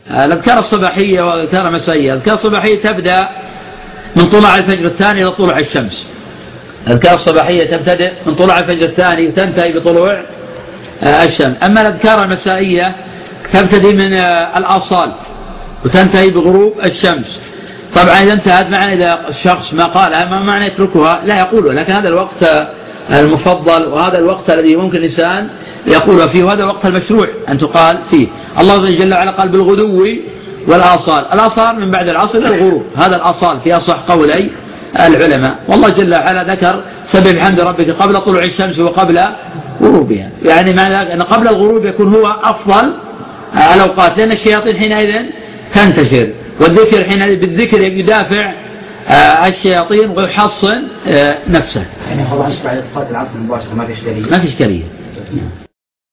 الأذكار الصباحية والأذكار المسائية. الأذكار الصباحية تبدأ من طلوع الفجر الثاني إلى طلوع الشمس. الأذكار الصباحية تبتدئ من طلوع الفجر الثاني وتنتهي بطلوع الشمس. أما الأذكار المسائية تبتدئ من الآصال وتنتهي بغروب الشمس. طبعا إذا انتهت معنى إذا الشخص ما قالها ما معنى يتركها، لا يقولها، لكن هذا الوقت المفضل وهذا الوقت الذي ممكن الإنسان يقولها فيه، وهذا الوقت المشروع أن تقال فيه. الله جل وعلا قال بالغدو والآصال. الآصال من بعد العصر إلى الغروب، هذا الآصال في أصح قولي العلماء. والله جل وعلا ذكر سبح بحمد ربك قبل طلوع الشمس وقبل غروبها، يعني معنى أن قبل الغروب يكون هو أفضل الأوقات، لأن الشياطين حينئذ تنتشر، والذكر حينئذ بالذكر يدافع الشياطين ويحصن نفسه. يعني هو بعد صلاة العصر مباشرة ما في إشكالية. ما في إشكالية.